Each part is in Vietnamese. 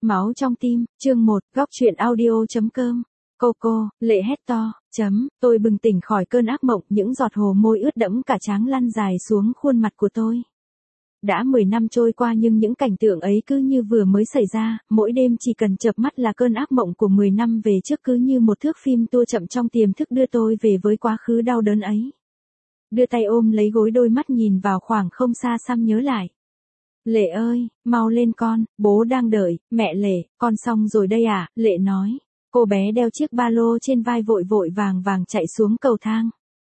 Máu trong tim, chương 1, góc truyện audio.com. Cô, Lệ hét to, tôi bừng tỉnh khỏi cơn ác mộng, những giọt hồ môi ướt đẫm cả trán lăn dài xuống khuôn mặt của tôi. Đã 10 năm trôi qua nhưng những cảnh tượng ấy cứ như vừa mới xảy ra, mỗi đêm chỉ cần chợp mắt là cơn ác mộng của 10 năm về trước, cứ như một thước phim tua chậm trong tiềm thức đưa tôi về với quá khứ đau đớn ấy. Đưa tay ôm lấy gối, đôi mắt nhìn vào khoảng không xa xăm nhớ lại. Lệ ơi, mau lên con, bố đang đợi. Mẹ Lệ, con xong rồi đây à? Lệ nói. Cô bé đeo chiếc ba lô trên vai vội vội vàng vàng chạy xuống cầu thang.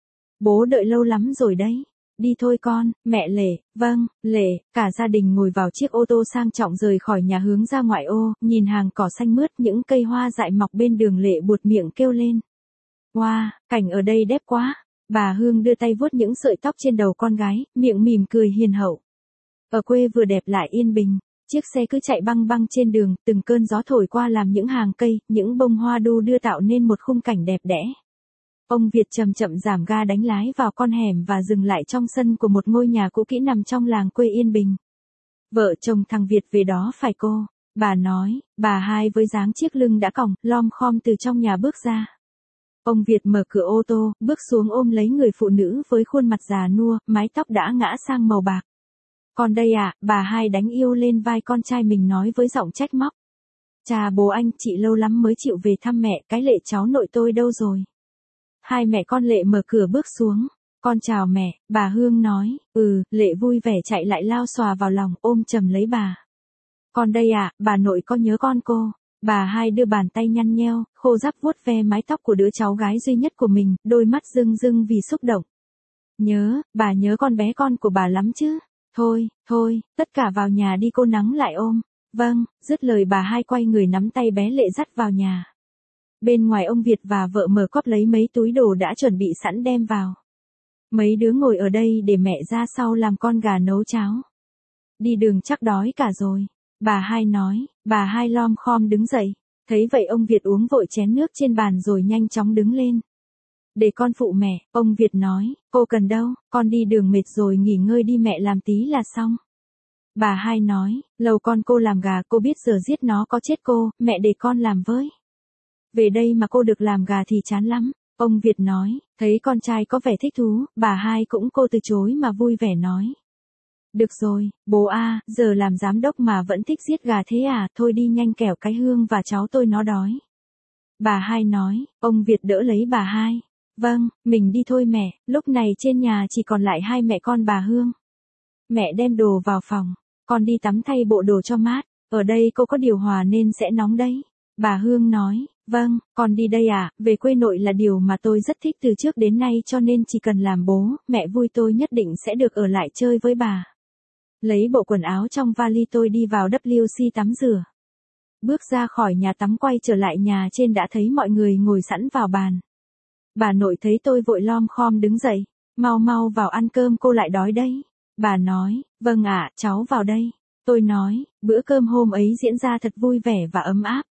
Bố đợi lâu lắm rồi đấy. Đi thôi con. Mẹ Lệ. Vâng. Lệ. Cả gia đình ngồi vào chiếc ô tô sang trọng rời khỏi nhà hướng ra ngoại ô, nhìn hàng cỏ xanh mướt, những cây hoa dại mọc bên đường. Lệ buột miệng kêu lên. Wow, cảnh ở đây đẹp quá. Bà Hương đưa tay vuốt những sợi tóc trên đầu con gái, miệng mỉm cười hiền hậu. Ở quê vừa đẹp lại yên bình, chiếc xe cứ chạy băng băng trên đường, từng cơn gió thổi qua làm những hàng cây, những bông hoa đu đưa tạo nên một khung cảnh đẹp đẽ. Ông Việt chậm chậm giảm ga đánh lái vào con hẻm và dừng lại trong sân của một ngôi nhà cũ kỹ nằm trong làng quê yên bình. Vợ chồng thằng Việt về đó phải cô, bà nói. Bà Hai với dáng chiếc lưng đã còng, lom khom từ trong nhà bước ra. Ông Việt mở cửa ô tô, bước xuống ôm lấy người phụ nữ với khuôn mặt già nua, mái tóc đã ngã sang màu bạc. Con đây à? Bà Hai đánh yêu lên vai con trai mình nói với giọng trách móc. Chà bố anh, chị lâu lắm mới chịu về thăm mẹ, cái Lệ cháu nội tôi đâu rồi? Hai mẹ con Lệ mở cửa bước xuống. Con chào mẹ, bà Hương nói. Lệ vui vẻ chạy lại lao xòa vào lòng, ôm chầm lấy bà. Con đây à, bà nội có nhớ con cô? Bà Hai đưa bàn tay nhăn nheo, khô ráp vuốt ve mái tóc của đứa cháu gái duy nhất của mình, đôi mắt rưng rưng vì xúc động. Nhớ, bà nhớ con bé con của bà lắm chứ? Thôi, tất cả vào nhà đi, cô nắng lại ôm. Vâng, dứt lời bà Hai quay người nắm tay bé Lệ dắt vào nhà. Bên ngoài ông Việt và vợ mở cốp lấy mấy túi đồ đã chuẩn bị sẵn đem vào. Mấy đứa ngồi ở đây để mẹ ra sau làm con gà nấu cháo. Đi đường chắc đói cả rồi. Bà Hai nói. Bà Hai lom khom đứng dậy. Thấy vậy ông Việt uống vội chén nước trên bàn rồi nhanh chóng đứng lên. Để con phụ mẹ, ông Việt nói. Cô cần đâu, con đi đường mệt rồi, nghỉ ngơi đi, mẹ làm tí là xong. Bà Hai nói. Lầu con cô làm gà, cô biết giờ giết nó có chết cô, mẹ để con làm với. Về đây mà cô được làm gà thì chán lắm. Ông Việt nói. Thấy con trai có vẻ thích thú, bà Hai cũng cô từ chối mà vui vẻ nói. Được rồi, bố à, giờ làm giám đốc mà vẫn thích giết gà thế à? Thôi đi nhanh, kẻo cái Hương và cháu tôi nó đói. Bà Hai nói. Ông Việt đỡ lấy bà Hai. Vâng, mình đi thôi mẹ. Lúc này trên nhà chỉ còn lại hai mẹ con bà Hương. Mẹ đem đồ vào phòng. Con đi tắm thay bộ đồ cho mát. Ở đây cô có điều hòa nên sẽ nóng đấy. Bà Hương nói. Vâng, con đi đây à? Về quê nội là điều mà tôi rất thích từ trước đến nay, cho nên chỉ cần làm bố, mẹ vui tôi nhất định sẽ được ở lại chơi với bà. Lấy bộ quần áo trong vali tôi đi vào WC tắm rửa. Bước ra khỏi nhà tắm quay trở lại nhà trên đã thấy mọi người ngồi sẵn vào bàn. Bà nội thấy tôi vội lom khom đứng dậy. Mau vào ăn cơm, cô lại đói đấy. Bà nói. Vâng ạ, cháu vào đây. Tôi nói. Bữa cơm hôm ấy diễn ra thật vui vẻ và ấm áp.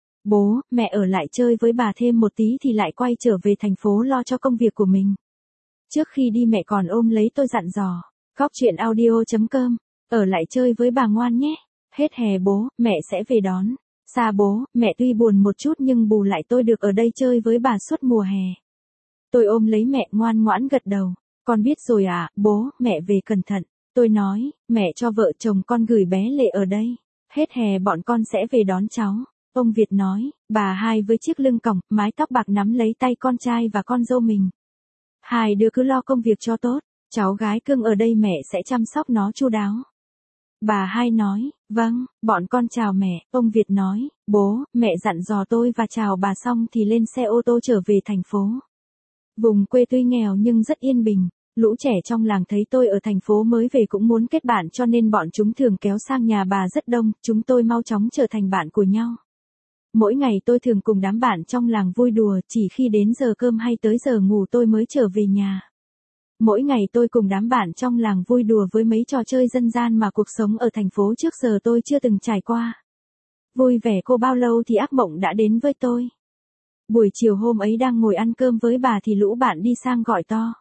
Bố, mẹ ở lại chơi với bà thêm một tí thì lại quay trở về thành phố lo cho công việc của mình. Trước khi đi mẹ còn ôm lấy tôi dặn dò. Góc truyện audio.com. Ở lại chơi với bà ngoan nhé. Hết hè bố, mẹ sẽ về đón. Xa bố, mẹ tuy buồn một chút nhưng bù lại tôi được ở đây chơi với bà suốt mùa hè. Tôi ôm lấy mẹ ngoan ngoãn gật đầu. Con biết rồi à, bố, mẹ về cẩn thận. Tôi nói. Mẹ cho vợ chồng con gửi bé Lệ ở đây. Hết hè bọn con sẽ về đón cháu. Ông Việt nói. Bà Hai với chiếc lưng còng, mái tóc bạc nắm lấy tay con trai và con dâu mình. Hai đứa cứ lo công việc cho tốt. Cháu gái cưng ở đây mẹ sẽ chăm sóc nó chu đáo. Bà Hai nói. Vâng, bọn con chào mẹ. Ông Việt nói. Bố, mẹ dặn dò tôi và chào bà xong thì lên xe ô tô trở về thành phố. Vùng quê tuy nghèo nhưng rất yên bình. Lũ trẻ trong làng thấy tôi ở thành phố mới về cũng muốn kết bạn, cho nên bọn chúng thường kéo sang nhà bà rất đông. Chúng tôi mau chóng trở thành bạn của nhau. Mỗi ngày tôi thường cùng đám bạn trong làng vui đùa, chỉ khi đến giờ cơm hay tới giờ ngủ tôi mới trở về nhà. Mỗi ngày tôi cùng đám bạn trong làng vui đùa với mấy trò chơi dân gian mà cuộc sống ở thành phố trước giờ tôi chưa từng trải qua. Vui vẻ cô bao lâu thì ác mộng đã đến với tôi. Buổi chiều hôm ấy đang ngồi ăn cơm với bà thì lũ bạn đi sang gọi to.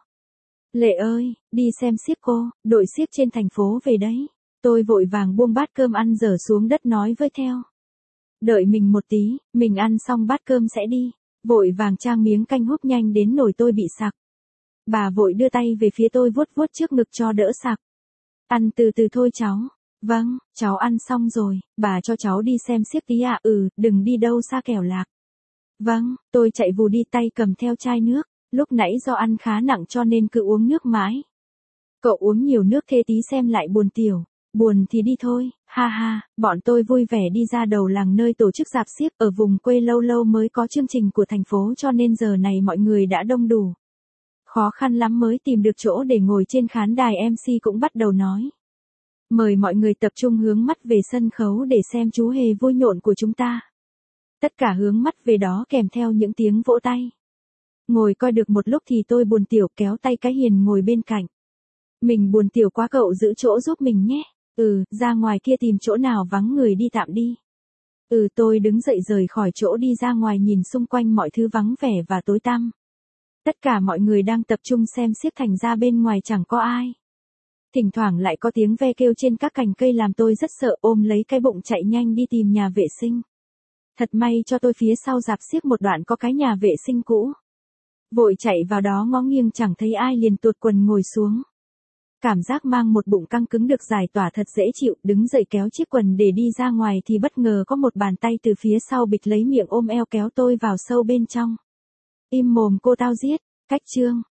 Lệ ơi, đi xem xiếc cô, đội xiếc trên thành phố về đấy. Tôi vội vàng buông bát cơm ăn dở xuống đất nói với theo. Đợi mình một tí, mình ăn xong bát cơm sẽ đi. Vội vàng trang miếng canh húp nhanh đến nổi tôi bị sặc. Bà vội đưa tay về phía tôi vuốt vuốt trước ngực cho đỡ sặc. Ăn từ từ thôi cháu. Vâng, cháu ăn xong rồi, bà cho cháu đi xem xiếc tí ạ. Đừng đi đâu xa kẻo lạc. Vâng, tôi chạy vù đi tay cầm theo chai nước. Lúc nãy do ăn khá nặng cho nên cứ uống nước mãi. Cậu uống nhiều nước thế tí xem lại buồn tiểu. Buồn thì đi thôi, ha ha, bọn tôi vui vẻ đi ra đầu làng nơi tổ chức rạp xiếc ở vùng quê lâu lâu mới có chương trình của thành phố cho nên giờ này mọi người đã đông đủ. Khó khăn lắm mới tìm được chỗ để ngồi trên khán đài MC cũng bắt đầu nói. Mời mọi người tập trung hướng mắt về sân khấu để xem chú hề vui nhộn của chúng ta. Tất cả hướng mắt về đó kèm theo những tiếng vỗ tay. Ngồi coi được một lúc thì tôi buồn tiểu kéo tay cái Hiền ngồi bên cạnh. Mình buồn tiểu quá cậu giữ chỗ giúp mình nhé. Ra ngoài kia tìm chỗ nào vắng người đi tạm đi. Tôi đứng dậy rời khỏi chỗ đi ra ngoài nhìn xung quanh mọi thứ vắng vẻ và tối tăm. Tất cả mọi người đang tập trung xem xiếc thành ra bên ngoài chẳng có ai. Thỉnh thoảng lại có tiếng ve kêu trên các cành cây làm tôi rất sợ ôm lấy cái bụng chạy nhanh đi tìm nhà vệ sinh. Thật may cho tôi phía sau rạp xiếc một đoạn có cái nhà vệ sinh cũ. Vội chạy vào đó ngó nghiêng chẳng thấy ai liền tuột quần ngồi xuống. Cảm giác mang một bụng căng cứng được giải tỏa thật dễ chịu, đứng dậy kéo chiếc quần để đi ra ngoài thì bất ngờ có một bàn tay từ phía sau bịch lấy miệng ôm eo kéo tôi vào sâu bên trong. Im mồm cô tao giết, cách chương.